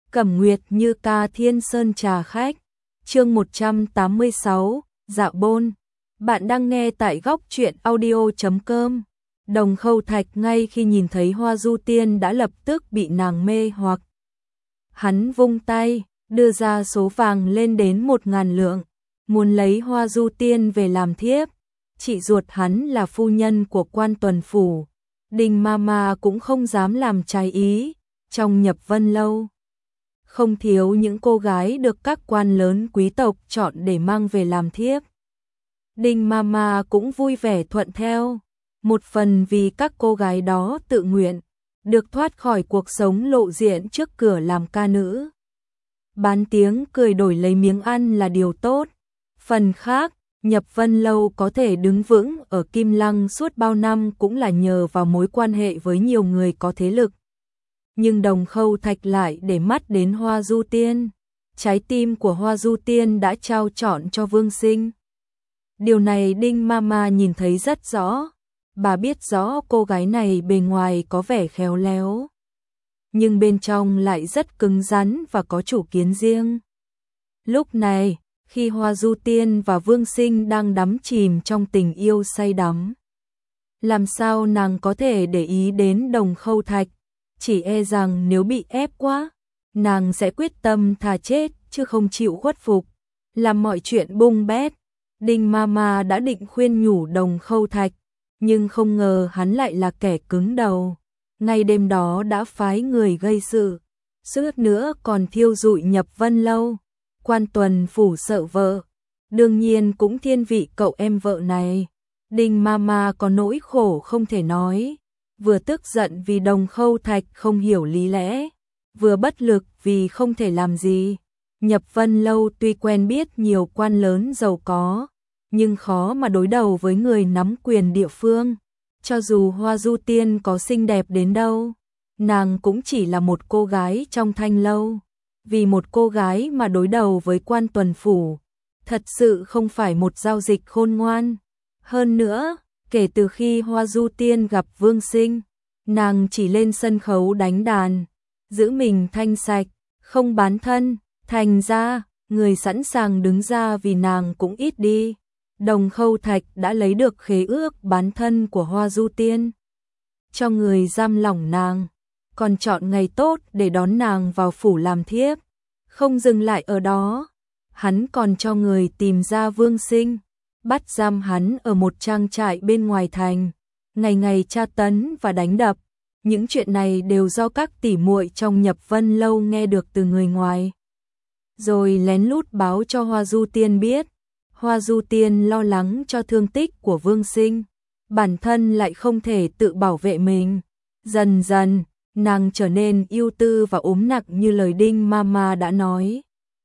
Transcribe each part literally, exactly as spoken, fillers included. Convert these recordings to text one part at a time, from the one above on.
Cẩm Nguyệt Như Ca Thiên Sơn Trà Khách, chương một trăm tám mươi sáu, Dạ Bôn. Bạn đang nghe tại góc truyện audio chấm com. Đồng Khâu Thạch ngay khi nhìn thấy Hoa Du Tiên đã lập tức bị nàng mê hoặc. Hắn vung tay, đưa ra số vàng lên đến một ngàn lượng, muốn lấy Hoa Du Tiên về làm thiếp. Chị ruột hắn là phu nhân của quan tuần phủ, Đinh Mama cũng không dám làm trái ý. Trong Nhập Vân Lâu, không thiếu những cô gái được các quan lớn quý tộc chọn để mang về làm thiếp. Đinh Mama cũng vui vẻ thuận theo, một phần vì các cô gái đó tự nguyện, được thoát khỏi cuộc sống lộ diện trước cửa làm ca nữ. Bán tiếng cười đổi lấy miếng ăn là điều tốt. Phần khác, Nhập Vân Lâu có thể đứng vững ở Kim Lăng suốt bao năm cũng là nhờ vào mối quan hệ với nhiều người có thế lực. Nhưng Đồng Khâu Thạch lại để mắt đến Hoa Du Tiên. Trái tim của Hoa Du Tiên đã trao trọn cho Vương Sinh. Điều này Đinh Mama nhìn thấy rất rõ. Bà biết rõ cô gái này bề ngoài có vẻ khéo léo, nhưng bên trong lại rất cứng rắn và có chủ kiến riêng. Lúc này, khi Hoa Du Tiên và Vương Sinh đang đắm chìm trong tình yêu say đắm, làm sao nàng có thể để ý đến Đồng Khâu Thạch? Chỉ e rằng nếu bị ép quá, nàng sẽ quyết tâm thà chết chứ không chịu khuất phục, làm mọi chuyện bung bét. Đinh Mama đã định khuyên nhủ Đồng Khâu Thạch, nhưng không ngờ hắn lại là kẻ cứng đầu. Ngay đêm đó đã phái người gây sự, suốt nữa còn thiêu rụi Nhập Vân Lâu. Quan tuần phủ sợ vợ, đương nhiên cũng thiên vị cậu em vợ này. Đinh Mama có nỗi khổ không thể nói, vừa tức giận vì Đồng Khâu Thạch không hiểu lý lẽ, vừa bất lực vì không thể làm gì. Nhập Vân Lâu tuy quen biết nhiều quan lớn giàu có, nhưng khó mà đối đầu với người nắm quyền địa phương. Cho dù Hoa Du Tiên có xinh đẹp đến đâu, nàng cũng chỉ là một cô gái trong thanh lâu. Vì một cô gái mà đối đầu với quan tuần phủ, thật sự không phải một giao dịch khôn ngoan. Hơn nữa, kể từ khi Hoa Du Tiên gặp Vương Sinh, nàng chỉ lên sân khấu đánh đàn, giữ mình thanh sạch, không bán thân, thành ra, người sẵn sàng đứng ra vì nàng cũng ít đi. Đồng Khâu Thạch đã lấy được khế ước bán thân của Hoa Du Tiên, cho người giam lỏng nàng, còn chọn ngày tốt để đón nàng vào phủ làm thiếp. Không dừng lại ở đó, hắn còn cho người tìm ra Vương Sinh, bắt giam hắn ở một trang trại bên ngoài thành, ngày ngày tra tấn và đánh đập. Những chuyện này đều do các tỷ muội trong Nhập Vân Lâu nghe được từ người ngoài, rồi lén lút báo cho Hoa Du Tiên biết. Hoa Du Tiên lo lắng cho thương tích của Vương Sinh, bản thân lại không thể tự bảo vệ mình. Dần dần, nàng trở nên ưu tư và ốm nặng như lời Đinh Mama đã nói.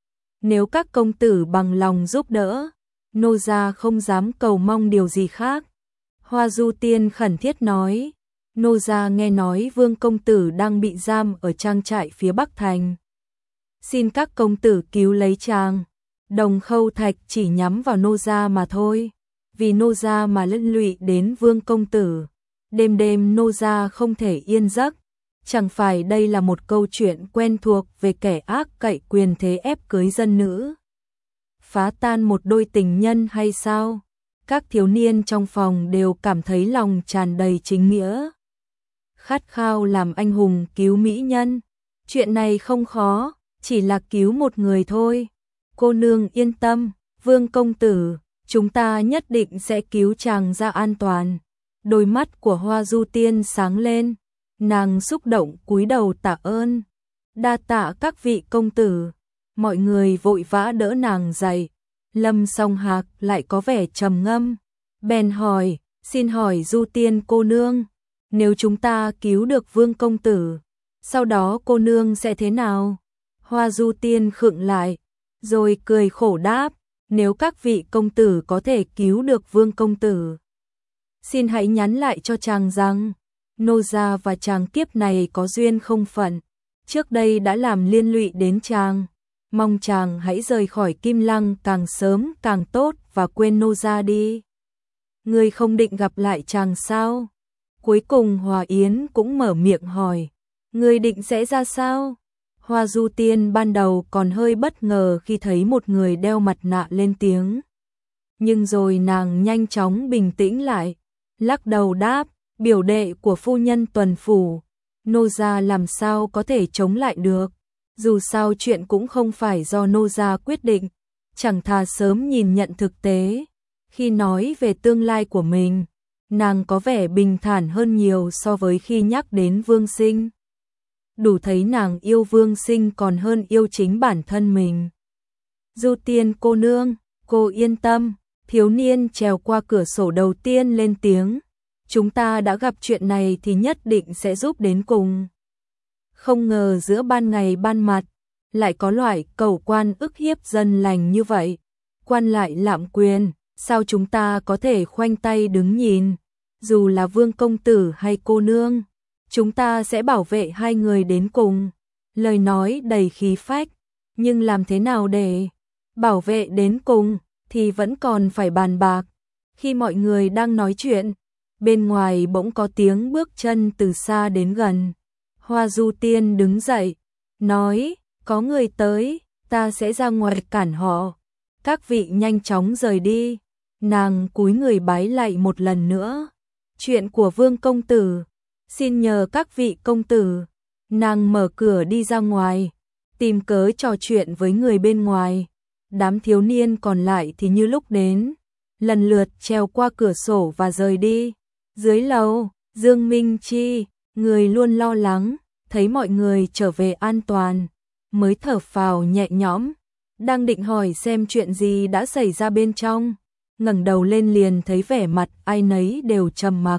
Nếu các công tử bằng lòng giúp đỡ, nô gia không dám cầu mong điều gì khác. Hoa Du Tiên khẩn thiết nói, nô gia nghe nói Vương công tử đang bị giam ở trang trại phía Bắc thành. Xin các công tử cứu lấy chàng. Đồng Khâu Thạch chỉ nhắm vào nô gia mà thôi, vì nô gia mà liên lụy đến Vương công tử, đêm đêm nô gia không thể yên giấc. Chẳng phải đây là một câu chuyện quen thuộc về kẻ ác cậy quyền thế ép cưới dân nữ, phá tan một đôi tình nhân hay sao? Các thiếu niên trong phòng đều cảm thấy lòng tràn đầy chính nghĩa, khát khao làm anh hùng cứu mỹ nhân. Chuyện này không khó, chỉ là cứu một người thôi. Cô nương yên tâm, Vương công tử, chúng ta nhất định sẽ cứu chàng ra an toàn. Đôi mắt của Hoa Du Tiên sáng lên, nàng xúc động cúi đầu tạ ơn. Đa tạ các vị công tử. Mọi người vội vã đỡ nàng dậy. Lâm Song Hạc lại có vẻ trầm ngâm, bèn hỏi, xin hỏi Du Tiên cô nương, nếu chúng ta cứu được Vương công tử, sau đó cô nương sẽ thế nào? Hoa Du Tiên khựng lại, rồi cười khổ đáp, nếu các vị công tử có thể cứu được Vương công tử, xin hãy nhắn lại cho chàng rằng, nô gia và chàng kiếp này có duyên không phận, trước đây đã làm liên lụy đến chàng, mong chàng hãy rời khỏi Kim Lăng càng sớm càng tốt và quên nô gia đi. Ngươi không định gặp lại chàng sao? Cuối cùng Hòa Yến cũng mở miệng hỏi, ngươi định sẽ ra sao? Hoa Du Tiên ban đầu còn hơi bất ngờ khi thấy một người đeo mặt nạ lên tiếng. Nhưng rồi nàng nhanh chóng bình tĩnh lại, lắc đầu đáp, biểu đệ của phu nhân tuần phủ, nô gia làm sao có thể chống lại được, dù sao chuyện cũng không phải do nô gia quyết định, chẳng thà sớm nhìn nhận thực tế. Khi nói về tương lai của mình, nàng có vẻ bình thản hơn nhiều so với khi nhắc đến Vương Sinh. Đủ thấy nàng yêu Vương Sinh còn hơn yêu chính bản thân mình. Du Tiên cô nương, cô yên tâm, thiếu niên trèo qua cửa sổ đầu tiên lên tiếng. Chúng ta đã gặp chuyện này thì nhất định sẽ giúp đến cùng. Không ngờ giữa ban ngày ban mặt, lại có loại cầu quan ức hiếp dân lành như vậy. Quan lại lạm quyền, sao chúng ta có thể khoanh tay đứng nhìn, dù là Vương công tử hay cô nương. Chúng ta sẽ bảo vệ hai người đến cùng. Lời nói đầy khí phách, nhưng làm thế nào để bảo vệ đến cùng thì vẫn còn phải bàn bạc. Khi mọi người đang nói chuyện, bên ngoài bỗng có tiếng bước chân từ xa đến gần. Hoa Du Tiên đứng dậy, nói, có người tới, ta sẽ ra ngoài cản họ. Các vị nhanh chóng rời đi. Nàng cúi người bái lạy một lần nữa. Chuyện của Vương công tử, xin nhờ các vị công tử. Nàng mở cửa đi ra ngoài, tìm cớ trò chuyện với người bên ngoài. Đám thiếu niên còn lại thì như lúc đến, lần lượt trèo qua cửa sổ và rời đi. Dưới lầu, Dương Minh Chi, người luôn lo lắng, thấy mọi người trở về an toàn, mới thở phào nhẹ nhõm, đang định hỏi xem chuyện gì đã xảy ra bên trong, ngẩng đầu lên liền thấy vẻ mặt ai nấy đều trầm mặc.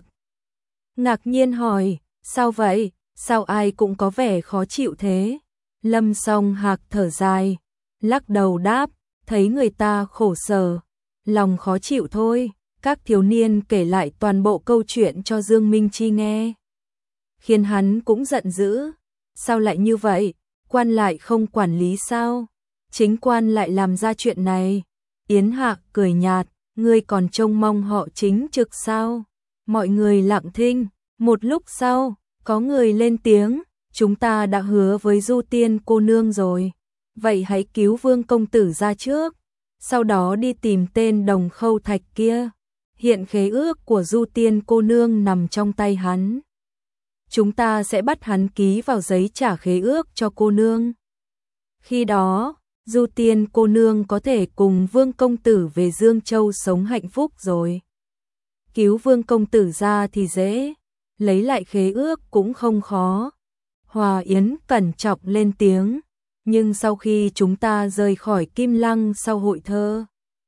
Ngạc nhiên hỏi, sao vậy, sao ai cũng có vẻ khó chịu thế? Lâm Song Hạc thở dài, lắc đầu đáp, thấy người ta khổ sở, lòng khó chịu thôi. Các thiếu niên kể lại toàn bộ câu chuyện cho Dương Minh Chi nghe, khiến hắn cũng giận dữ. Sao lại như vậy? Quan lại không quản lý sao? Chính quan lại làm ra chuyện này. Yến Hạc cười nhạt, ngươi còn trông mong họ chính trực sao? Mọi người lặng thinh. Một lúc sau, có người lên tiếng, chúng ta đã hứa với Du Tiên cô nương rồi, vậy hãy cứu Vương công tử ra trước, sau đó đi tìm tên Đồng Khâu Thạch kia. Hiện khế ước của Du Tiên cô nương nằm trong tay hắn. Chúng ta sẽ bắt hắn ký vào giấy trả khế ước cho cô nương. Khi đó, Du Tiên cô nương có thể cùng Vương công tử về Dương Châu sống hạnh phúc rồi. Cứu Vương công tử ra thì dễ, lấy lại khế ước cũng không khó. Hòa Yến cẩn trọng lên tiếng, nhưng sau khi chúng ta rời khỏi Kim Lăng sau hội thơ,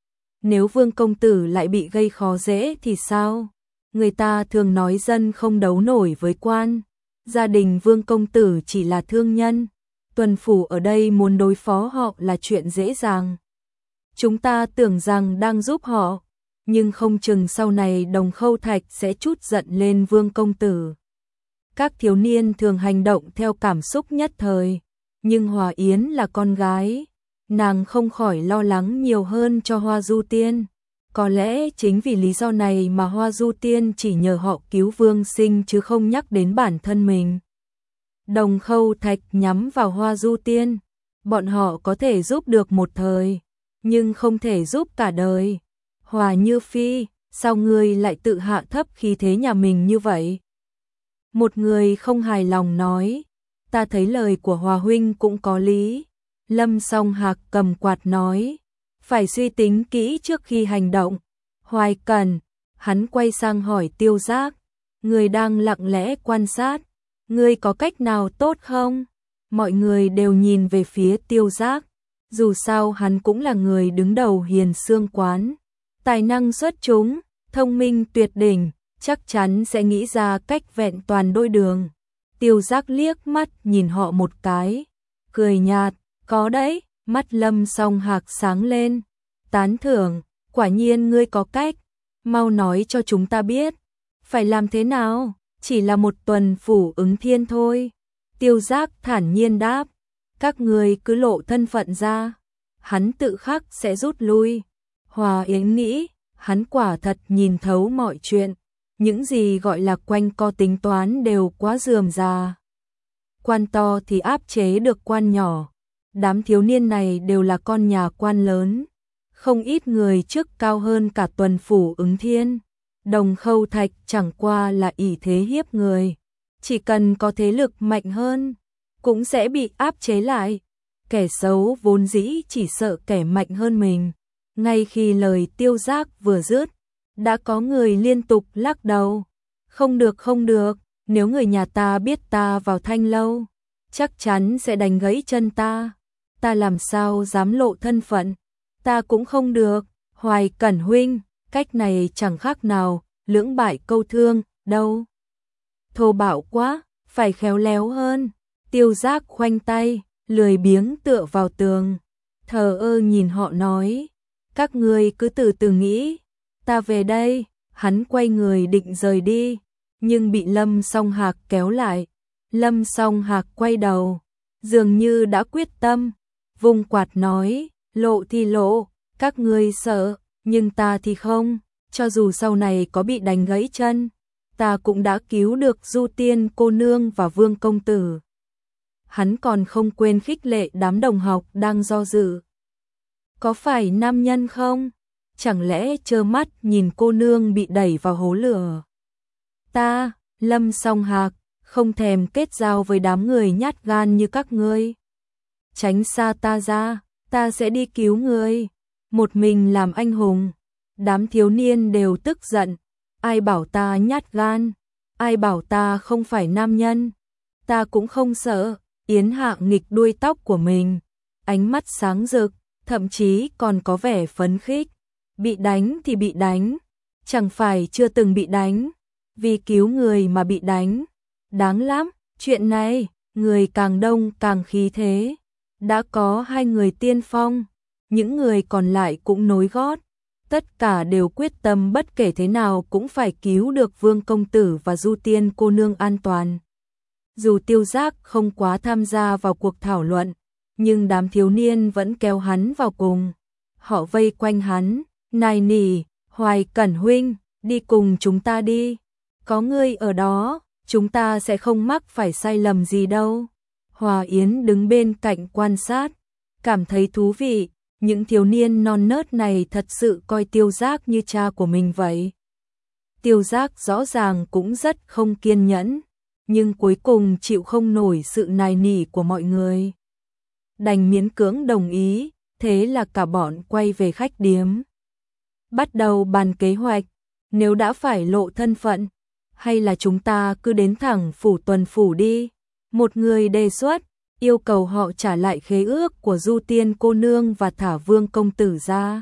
nếu Vương công tử lại bị gây khó dễ thì sao? Người ta thường nói dân không đấu nổi với quan, gia đình Vương công tử chỉ là thương nhân, tuần phủ ở đây muốn đối phó họ là chuyện dễ dàng. Chúng ta tưởng rằng đang giúp họ, nhưng không chừng sau này Đồng Khâu Thạch sẽ trút giận lên Vương công tử. Các thiếu niên thường hành động theo cảm xúc nhất thời, nhưng Hòa Yến là con gái, nàng không khỏi lo lắng nhiều hơn cho Hoa Du Tiên. Có lẽ chính vì lý do này mà Hoa Du Tiên chỉ nhờ họ cứu Vương Sinh chứ không nhắc đến bản thân mình. Đồng Khâu Thạch nhắm vào Hoa Du Tiên, bọn họ có thể giúp được một thời, nhưng không thể giúp cả đời. Hòa Như Phi, sao ngươi lại tự hạ thấp khí thế nhà mình như vậy? Một người không hài lòng nói, ta thấy lời của Hòa huynh cũng có lý. Lâm Song Hạc cầm quạt nói, phải suy tính kỹ trước khi hành động. Hoài Cần, hắn quay sang hỏi Tiêu Giác, người đang lặng lẽ quan sát, ngươi có cách nào tốt không? Mọi người đều nhìn về phía Tiêu Giác, dù sao hắn cũng là người đứng đầu Hiền Xương quán, tài năng xuất chúng, thông minh tuyệt đỉnh, chắc chắn sẽ nghĩ ra cách vẹn toàn đôi đường. Tiêu Giác liếc mắt nhìn họ một cái, cười nhạt, có đấy. Mắt Lâm Song Hạc sáng lên, tán thưởng, quả nhiên ngươi có cách, mau nói cho chúng ta biết, phải làm thế nào? Chỉ là một tuần phủ ứng thiên thôi. Tiêu Giác thản nhiên đáp, các ngươi cứ lộ thân phận ra, hắn tự khắc sẽ rút lui. Hòa Yến nghĩ, hắn quả thật nhìn thấu mọi chuyện, những gì gọi là quanh co tính toán đều quá rườm rà. quan to thì áp chế được quan nhỏ. Đám thiếu niên này đều là con nhà quan lớn, không ít người chức cao hơn cả tuần phủ Ứng Thiên. Đồng Khâu Thạch chẳng qua là ỷ thế hiếp người, chỉ cần có thế lực mạnh hơn, cũng sẽ bị áp chế lại. Kẻ xấu vốn dĩ chỉ sợ kẻ mạnh hơn mình. Ngay khi lời Tiêu Giác vừa dứt, đã có người liên tục lắc đầu. Không được không được, nếu người nhà ta biết ta vào Thanh Lâu, chắc chắn sẽ đánh gãy chân ta. Ta làm sao dám lộ thân phận, ta cũng không được. Hoài Cẩn huynh, cách này chẳng khác nào lưỡng bại câu thương đâu. Thô bạo quá, phải khéo léo hơn. Tiêu Giác khoanh tay, lười biếng tựa vào tường, thờ ơ nhìn họ nói, các ngươi cứ từ từ nghĩ, ta về đây. Hắn quay người định rời đi, nhưng bị Lâm Song Hạc kéo lại. Lâm Song Hạc quay đầu, dường như đã quyết tâm, vung quạt nói, lộ thì lộ, các ngươi sợ, nhưng ta thì không. Cho dù sau này có bị đánh gãy chân, ta cũng đã cứu được Du Tiên cô nương và Vương công tử. Hắn còn không quên khích lệ đám đồng học đang do dự. Có phải nam nhân không? Chẳng lẽ trơ mắt nhìn cô nương bị đẩy vào hố lửa? Ta, Lâm Song Hạc, không thèm kết giao với đám người nhát gan như các ngươi. Tránh xa ta ra, ta sẽ đi cứu ngươi. Một mình làm anh hùng. Đám thiếu niên đều tức giận. Ai bảo ta nhát gan? Ai bảo ta không phải nam nhân? Ta cũng không sợ. Yến Hạ nghịch đuôi tóc của mình, ánh mắt sáng rực, thậm chí còn có vẻ phấn khích. Bị đánh thì bị đánh, chẳng phải chưa từng bị đánh, vì cứu người mà bị đánh. Đáng lắm, chuyện này, người càng đông càng khí thế. Đã có hai người tiên phong, những người còn lại cũng nối gót. Tất cả đều quyết tâm bất kể thế nào cũng phải cứu được Vương công tử và Du Tiên cô nương an toàn. Dù Tiêu Giác không quá tham gia vào cuộc thảo luận, nhưng đám thiếu niên vẫn kéo hắn vào cùng. Họ vây quanh hắn, nài nỉ, Hoài Cẩn huynh, đi cùng chúng ta đi. Có ngươi ở đó, chúng ta sẽ không mắc phải sai lầm gì đâu. Hòa Yến đứng bên cạnh quan sát, cảm thấy thú vị. Những thiếu niên non nớt này thật sự coi Tiêu Giác như cha của mình vậy. Tiêu Giác rõ ràng cũng rất không kiên nhẫn, nhưng cuối cùng chịu không nổi sự nài nỉ của mọi người. Đành miễn cưỡng đồng ý, thế là cả bọn quay về khách điếm. Bắt đầu bàn kế hoạch, nếu đã phải lộ thân phận, hay là chúng ta cứ đến thẳng phủ tuần phủ đi. Một người đề xuất, yêu cầu họ trả lại khế ước của Du Tiên cô nương và thả Vương công tử ra.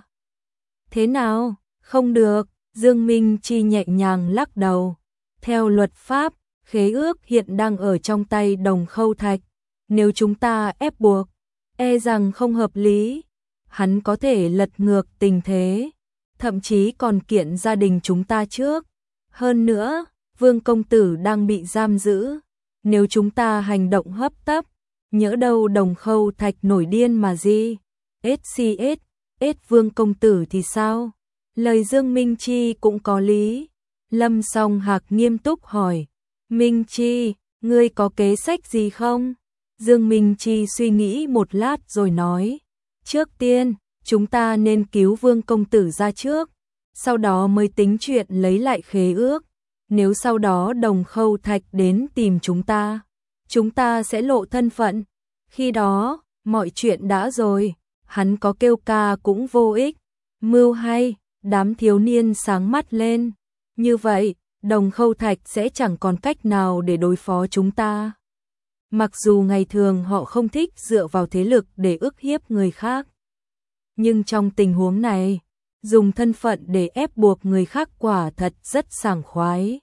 Thế nào? Không được, Dương Minh Chi nhẹ nhàng lắc đầu. Theo luật pháp, khế ước hiện đang ở trong tay Đồng Khâu Thạch. Nếu chúng ta ép buộc, e rằng không hợp lý. Hắn có thể lật ngược tình thế, thậm chí còn kiện gia đình chúng ta trước. Hơn nữa, Vương công tử đang bị giam giữ. Nếu chúng ta hành động hấp tấp, nhỡ đâu Đồng Khâu Thạch nổi điên mà gì. ét xê ét, ét Vương công tử thì sao? Lời Dương Minh Chi cũng có lý. Lâm Song Hạc nghiêm túc hỏi, Minh Chi, ngươi có kế sách gì không? Dương Minh Chi suy nghĩ một lát rồi nói, trước tiên, chúng ta nên cứu Vương công tử ra trước, sau đó mới tính chuyện lấy lại khế ước. Nếu sau đó Đồng Khâu Thạch đến tìm chúng ta, chúng ta sẽ lộ thân phận. Khi đó, mọi chuyện đã rồi, hắn có kêu ca cũng vô ích. Mưu hay, đám thiếu niên sáng mắt lên. Như vậy, Đồng Khâu Thạch sẽ chẳng còn cách nào để đối phó chúng ta. Mặc dù ngày thường họ không thích dựa vào thế lực để ức hiếp người khác, nhưng trong tình huống này, dùng thân phận để ép buộc người khác quả thật rất sảng khoái.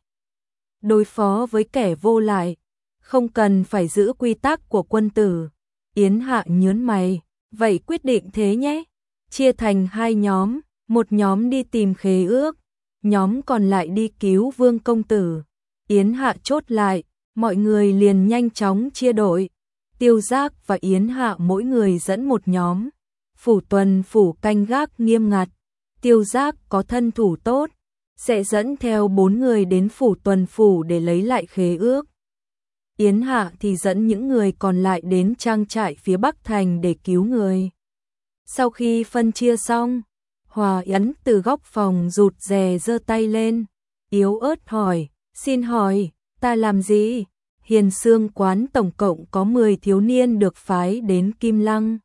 Đối phó với kẻ vô lại, không cần phải giữ quy tắc của quân tử. Yến Hạ nhớn mày, vậy quyết định thế nhé. Chia thành hai nhóm, một nhóm đi tìm khế ước, nhóm còn lại đi cứu Vương công tử. Yến Hạ chốt lại, mọi người liền nhanh chóng chia đội. Tiêu Giác và Yến Hạ mỗi người dẫn một nhóm. Phủ tuần phủ canh gác nghiêm ngặt. Tiêu Giác có thân thủ tốt, sẽ dẫn theo bốn người đến phủ tuần phủ để lấy lại khế ước. Yến Hạ thì dẫn những người còn lại đến trang trại phía Bắc Thành để cứu người. Sau khi phân chia xong, Hòa Yến từ góc phòng rụt rè giơ tay lên, yếu ớt hỏi, xin hỏi, ta làm gì? Hiền Xương quán tổng cộng có mười thiếu niên được phái đến Kim Lăng.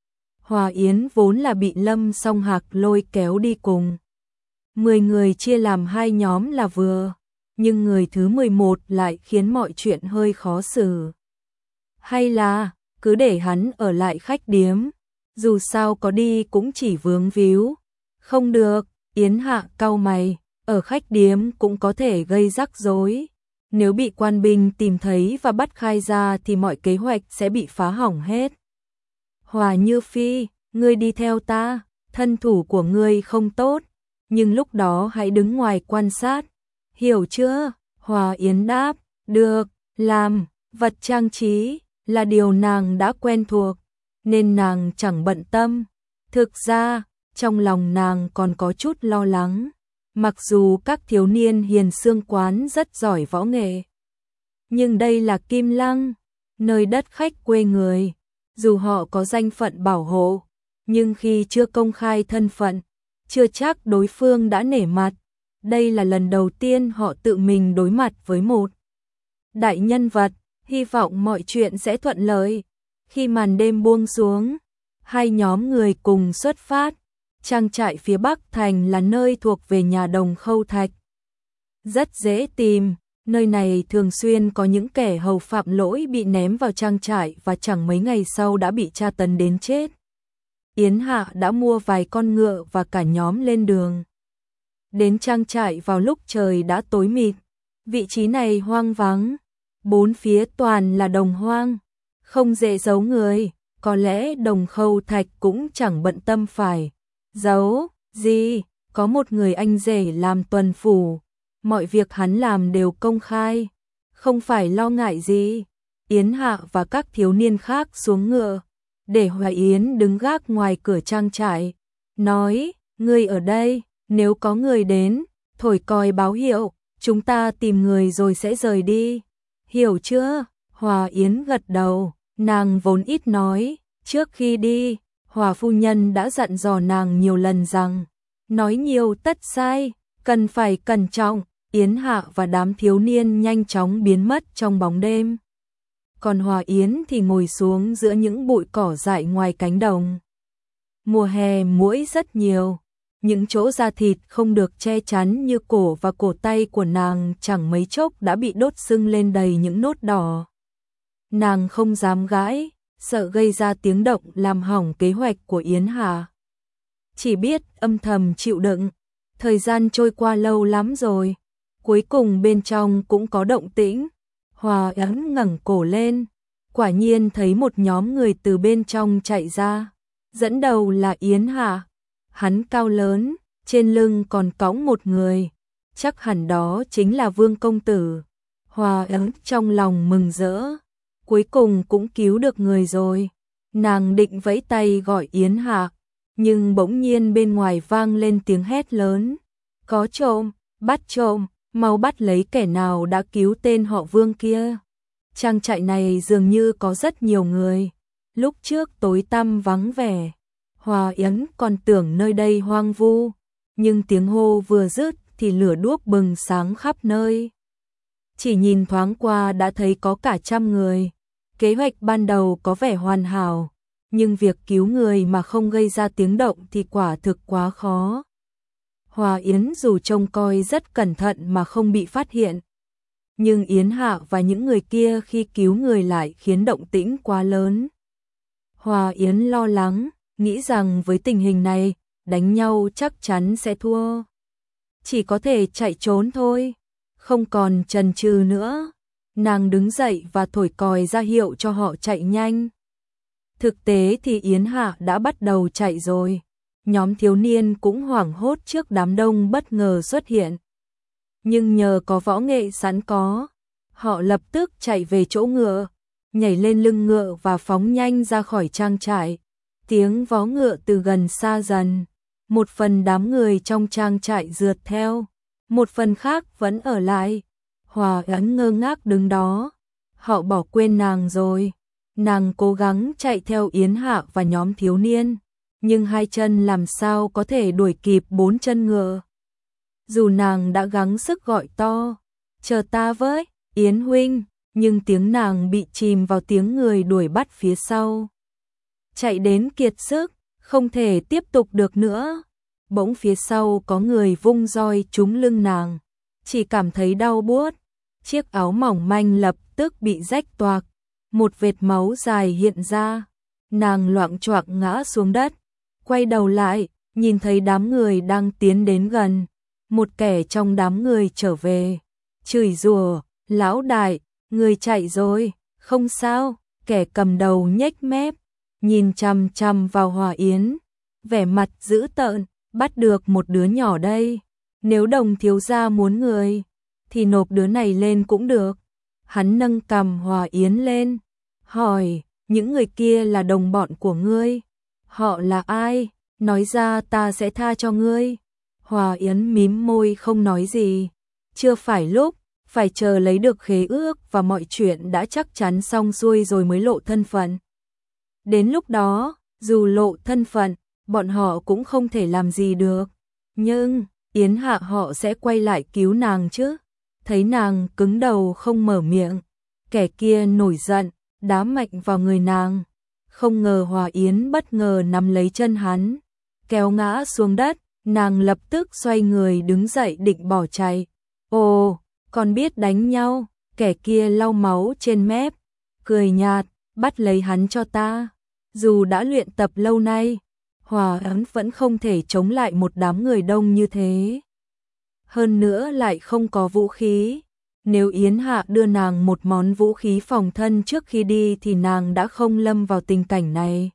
Hòa Yến vốn là bị Lâm Song Hạc lôi kéo đi cùng. Mười người chia làm hai nhóm là vừa, nhưng người thứ mười một lại khiến mọi chuyện hơi khó xử. Hay là, cứ để hắn ở lại khách điếm, dù sao có đi cũng chỉ vướng víu. Không được, Yến Hạ cau mày, ở khách điếm cũng có thể gây rắc rối. Nếu bị quan binh tìm thấy và bắt khai ra thì mọi kế hoạch sẽ bị phá hỏng hết. Hòa Như Phi, ngươi đi theo ta, thân thủ của ngươi không tốt, nhưng lúc đó hãy đứng ngoài quan sát, hiểu chưa? Hòa Yến đáp, được, làm, vật trang trí là điều nàng đã quen thuộc, nên nàng chẳng bận tâm. Thực ra, trong lòng nàng còn có chút lo lắng, mặc dù các thiếu niên Hiền Xương quán rất giỏi võ nghệ. Nhưng đây là Kim Lăng, nơi đất khách quê người, dù họ có danh phận bảo hộ, nhưng khi chưa công khai thân phận, chưa chắc đối phương đã nể mặt. Đây là lần đầu tiên họ tự mình đối mặt với một đại nhân vật, hy vọng mọi chuyện sẽ thuận lợi. Khi màn đêm buông xuống, hai nhóm người cùng xuất phát. Trang trại phía Bắc Thành là nơi thuộc về nhà Đồng Khâu Thạch. Rất dễ tìm, nơi này thường xuyên có những kẻ hầu phạm lỗi bị ném vào trang trại và chẳng mấy ngày sau đã bị tra tấn đến chết. Yến Hạ đã mua vài con ngựa và cả nhóm lên đường. Đến trang trại vào lúc trời đã tối mịt, vị trí này hoang vắng, bốn phía toàn là đồng hoang, không dễ giấu người, có lẽ Đồng Khâu Thạch cũng chẳng bận tâm phải giấu gì, có một người anh rể làm tuần phủ, mọi việc hắn làm đều công khai, không phải lo ngại gì. Yến Hạ và các thiếu niên khác xuống ngựa, để Hoài Yến đứng gác ngoài cửa trang trại, nói, ngươi ở đây, nếu có người đến, thổi còi báo hiệu, chúng ta tìm người rồi sẽ rời đi, hiểu chưa? Hòa Yến gật đầu, nàng vốn ít nói, trước khi đi, Hòa phu nhân đã dặn dò nàng nhiều lần rằng, nói nhiều tất sai, cần phải cẩn trọng. Yến Hạ và đám thiếu niên nhanh chóng biến mất trong bóng đêm. Còn Hòa Yến thì ngồi xuống giữa những bụi cỏ dại ngoài cánh đồng. Mùa hè muỗi rất nhiều, những chỗ da thịt không được che chắn như cổ và cổ tay của nàng chẳng mấy chốc đã bị đốt sưng lên đầy những nốt đỏ. Nàng không dám gãi, sợ gây ra tiếng động làm hỏng kế hoạch của Yến Hạ. Chỉ biết âm thầm chịu đựng, thời gian trôi qua lâu lắm rồi. Cuối cùng bên trong cũng có động tĩnh. Hòa Yến ngẩng cổ lên, quả nhiên thấy một nhóm người từ bên trong chạy ra. Dẫn đầu là Yến Hạ. Hắn cao lớn, trên lưng còn cõng một người. Chắc hẳn đó chính là Vương công tử. Hòa Yến trong lòng mừng rỡ. Cuối cùng cũng cứu được người rồi. Nàng định vẫy tay gọi Yến Hạ, nhưng bỗng nhiên bên ngoài vang lên tiếng hét lớn. Có trộm, bắt trộm. Mau bắt lấy kẻ nào đã cứu tên họ Vương kia. Trang trại này dường như có rất nhiều người. Lúc trước tối tăm vắng vẻ, Hòa Yến còn tưởng nơi đây hoang vu, nhưng tiếng hô vừa dứt thì lửa đuốc bừng sáng khắp nơi. Chỉ nhìn thoáng qua đã thấy có cả trăm người. Kế hoạch ban đầu có vẻ hoàn hảo, nhưng việc cứu người mà không gây ra tiếng động thì quả thực quá khó. Hòa Yến dù trông coi rất cẩn thận mà không bị phát hiện. Nhưng Yến Hạ và những người kia khi cứu người lại khiến động tĩnh quá lớn. Hòa Yến lo lắng, nghĩ rằng với tình hình này, đánh nhau chắc chắn sẽ thua. Chỉ có thể chạy trốn thôi, không còn chần chừ nữa. Nàng đứng dậy và thổi còi ra hiệu cho họ chạy nhanh. Thực tế thì Yến Hạ đã bắt đầu chạy rồi. Nhóm thiếu niên cũng hoảng hốt trước đám đông bất ngờ xuất hiện. Nhưng nhờ có võ nghệ sẵn có, họ lập tức chạy về chỗ ngựa, nhảy lên lưng ngựa và phóng nhanh ra khỏi trang trại. Tiếng vó ngựa từ gần xa dần, một phần đám người trong trang trại rượt theo, một phần khác vẫn ở lại. Hòa Yến ngơ ngác đứng đó, Họ bỏ quên nàng rồi. Nàng cố gắng chạy theo Yến Hạ và nhóm thiếu niên, nhưng hai chân làm sao có thể đuổi kịp bốn chân ngựa. Dù nàng đã gắng sức gọi to, chờ ta với, Yến huynh, nhưng tiếng nàng bị chìm vào tiếng người đuổi bắt phía sau. Chạy đến kiệt sức, không thể tiếp tục được nữa. Bỗng phía sau có người vung roi trúng lưng nàng, chỉ cảm thấy đau buốt. Chiếc áo mỏng manh lập tức bị rách toạc, một vệt máu dài hiện ra. Nàng loạng choạng ngã xuống đất, quay đầu lại, nhìn thấy đám người đang tiến đến gần. Một kẻ trong đám người trở về, chửi rủa, lão đại, người chạy rồi, không sao. Kẻ cầm đầu nhếch mép, nhìn chằm chằm vào Hòa Yến, vẻ mặt dữ tợn, bắt được một đứa nhỏ đây. Nếu Đồng thiếu gia muốn người, thì nộp đứa này lên cũng được. Hắn nâng cằm Hòa Yến lên, hỏi, những người kia là đồng bọn của ngươi? Họ là ai? Nói ra ta sẽ tha cho ngươi. Hòa Yến mím môi không nói gì. Chưa phải lúc, phải chờ lấy được khế ước và mọi chuyện đã chắc chắn xong xuôi rồi mới lộ thân phận. Đến lúc đó, dù lộ thân phận, bọn họ cũng không thể làm gì được. Nhưng, Yến Hạ họ sẽ quay lại cứu nàng chứ. Thấy nàng cứng đầu không mở miệng, kẻ kia nổi giận, đá mạnh vào người nàng. Không ngờ Hòa Yến bất ngờ nắm lấy chân hắn, kéo ngã xuống đất. Nàng lập tức xoay người đứng dậy định bỏ chạy. Ồ, còn biết đánh nhau. Kẻ kia lau máu trên mép, cười nhạt, bắt lấy hắn cho ta. Dù đã luyện tập lâu nay, Hòa Yến vẫn không thể chống lại một đám người đông như thế. Hơn nữa lại không có vũ khí. Nếu Yến Hạ đưa nàng một món vũ khí phòng thân trước khi đi thì nàng đã không lâm vào tình cảnh này.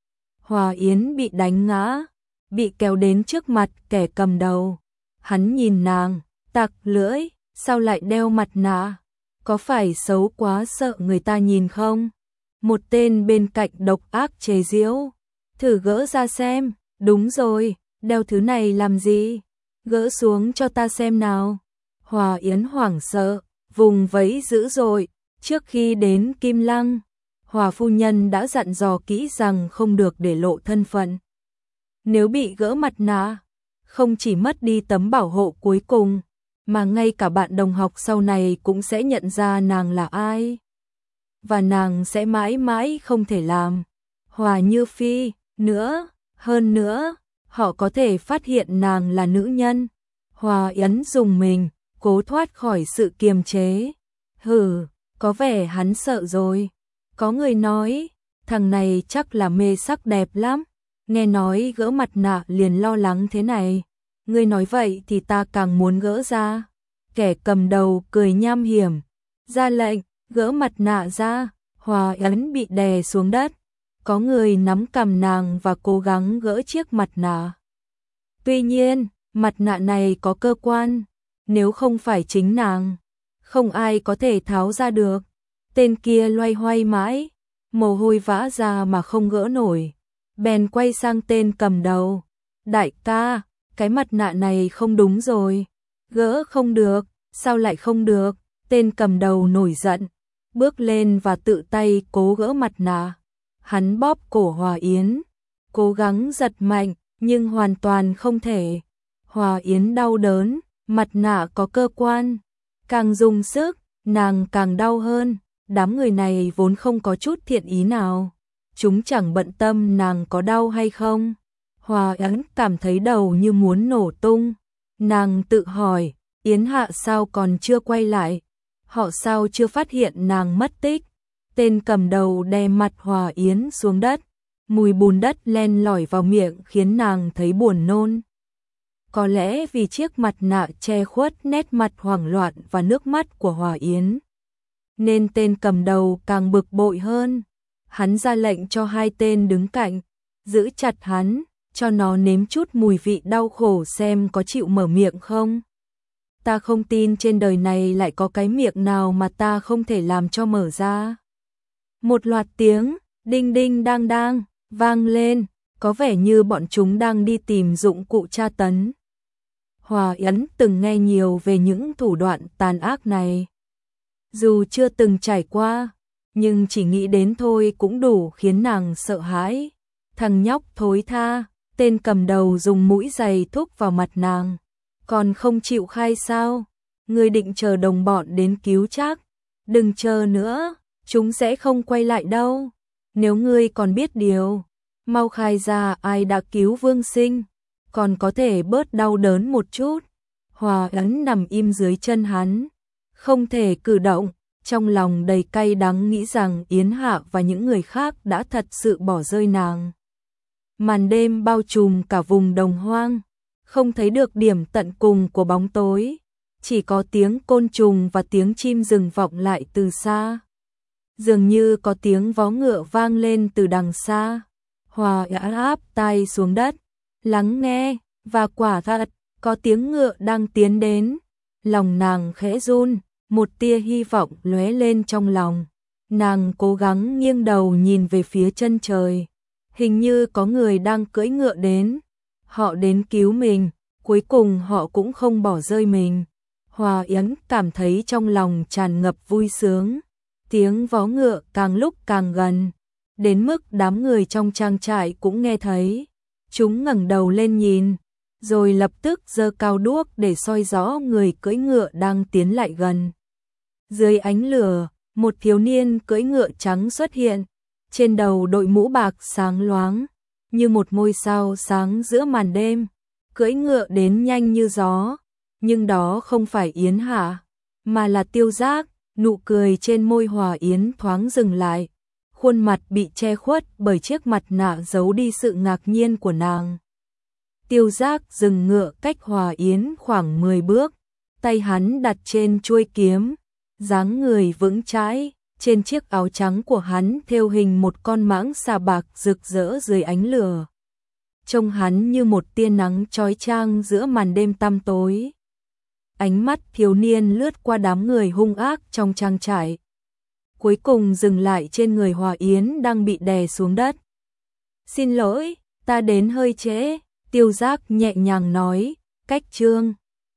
Hòa Yến bị đánh ngã, bị kéo đến trước mặt kẻ cầm đầu. Hắn nhìn nàng, tặc lưỡi, sao lại đeo mặt nạ? Có phải xấu quá sợ người ta nhìn không? Một tên bên cạnh độc ác chế giễu, thử gỡ ra xem. Đúng rồi, đeo thứ này làm gì? Gỡ xuống cho ta xem nào. Hòa Yến hoảng sợ, vùng vẫy dữ dội. Trước khi đến Kim Lăng, Hòa phu nhân đã dặn dò kỹ rằng không được để lộ thân phận. Nếu bị gỡ mặt nạ, không chỉ mất đi tấm bảo hộ cuối cùng, mà ngay cả bạn đồng học sau này cũng sẽ nhận ra nàng là ai. Và nàng sẽ mãi mãi không thể làm Hòa Như Phi nữa. Hơn nữa, họ có thể phát hiện nàng là nữ nhân. Hòa Yến dùng mình, cố thoát khỏi sự kiềm chế. Hừ, có vẻ hắn sợ rồi. Có người nói, thằng này chắc là mê sắc đẹp lắm. Nghe nói gỡ mặt nạ liền lo lắng thế này. Ngươi nói vậy thì ta càng muốn gỡ ra. Kẻ cầm đầu cười nham hiểm, ra lệnh, gỡ mặt nạ ra. Hòa Yến bị đè xuống đất. Có người nắm cằm nàng và cố gắng gỡ chiếc mặt nạ. Tuy nhiên, mặt nạ này có cơ quan. Nếu không phải chính nàng, không ai có thể tháo ra được. Tên kia loay hoay mãi, mồ hôi vã ra mà không gỡ nổi. Bèn quay sang tên cầm đầu. Đại ca, cái mặt nạ này không đúng rồi. Gỡ không được, sao lại không được? Tên cầm đầu nổi giận, bước lên và tự tay cố gỡ mặt nạ. Hắn bóp cổ Hòa Yến, cố gắng giật mạnh, nhưng hoàn toàn không thể. Hòa Yến đau đớn, mặt nạ có cơ quan. Càng dùng sức, nàng càng đau hơn. Đám người này vốn không có chút thiện ý nào. Chúng chẳng bận tâm nàng có đau hay không. Hòa Yến cảm thấy đầu như muốn nổ tung. Nàng tự hỏi, Yến Hạ sao còn chưa quay lại? Họ sao chưa phát hiện nàng mất tích? Tên cầm đầu đè mặt Hòa Yến xuống đất. Mùi bùn đất len lỏi vào miệng khiến nàng thấy buồn nôn. Có lẽ vì chiếc mặt nạ che khuất nét mặt hoảng loạn và nước mắt của Hòa Yến, nên tên cầm đầu càng bực bội hơn. Hắn ra lệnh cho hai tên đứng cạnh, giữ chặt hắn, cho nó nếm chút mùi vị đau khổ xem có chịu mở miệng không. Ta không tin trên đời này lại có cái miệng nào mà ta không thể làm cho mở ra. Một loạt tiếng, đinh đinh đang đang, vang lên, có vẻ như bọn chúng đang đi tìm dụng cụ tra tấn. Hòa Yến từng nghe nhiều về những thủ đoạn tàn ác này. Dù chưa từng trải qua, nhưng chỉ nghĩ đến thôi cũng đủ khiến nàng sợ hãi. Thằng nhóc thối tha, tên cầm đầu dùng mũi giày thúc vào mặt nàng. Còn không chịu khai sao? Ngươi định chờ đồng bọn đến cứu chắc? Đừng chờ nữa, chúng sẽ không quay lại đâu. Nếu ngươi còn biết điều, mau khai ra ai đã cứu Vương Sinh, còn có thể bớt đau đớn một chút. Hòa Ấn nằm im dưới chân hắn, không thể cử động, trong lòng đầy cay đắng nghĩ rằng Yến Hạ và những người khác đã thật sự bỏ rơi nàng. Màn đêm bao trùm cả vùng đồng hoang, không thấy được điểm tận cùng của bóng tối, chỉ có tiếng côn trùng và tiếng chim rừng vọng lại từ xa. Dường như có tiếng vó ngựa vang lên từ đằng xa. Hòa Ấn áp tai xuống đất, lắng nghe, và quả thật, có tiếng ngựa đang tiến đến. Lòng nàng khẽ run, một tia hy vọng lóe lên trong lòng. Nàng cố gắng nghiêng đầu nhìn về phía chân trời. Hình như có người đang cưỡi ngựa đến. Họ đến cứu mình, cuối cùng họ cũng không bỏ rơi mình. Hòa Yến cảm thấy trong lòng tràn ngập vui sướng. Tiếng vó ngựa càng lúc càng gần, đến mức đám người trong trang trại cũng nghe thấy. Chúng ngẩng đầu lên nhìn, rồi lập tức giơ cao đuốc để soi rõ người cưỡi ngựa đang tiến lại gần. Dưới ánh lửa, một thiếu niên cưỡi ngựa trắng xuất hiện, trên đầu đội mũ bạc sáng loáng, như một ngôi sao sáng giữa màn đêm, cưỡi ngựa đến nhanh như gió. Nhưng đó không phải Yến Hạ, mà là Tiêu Giác. Nụ cười trên môi Hòa Yến thoáng dừng lại, khuôn mặt bị che khuất bởi chiếc mặt nạ giấu đi sự ngạc nhiên của nàng. Tiêu Giác dừng ngựa cách Hòa Yến khoảng mười bước, tay hắn đặt trên chuôi kiếm, dáng người vững chãi, trên chiếc áo trắng của hắn thêu hình một con mãng xà bạc rực rỡ dưới ánh lửa. Trông hắn như một tia nắng chói chang giữa màn đêm tăm tối. Ánh mắt thiếu niên lướt qua đám người hung ác trong trang trại, cuối cùng dừng lại trên người Hòa Yến đang bị đè xuống đất. Xin lỗi, ta đến hơi trễ, Tiêu Giác nhẹ nhàng nói, cách chương.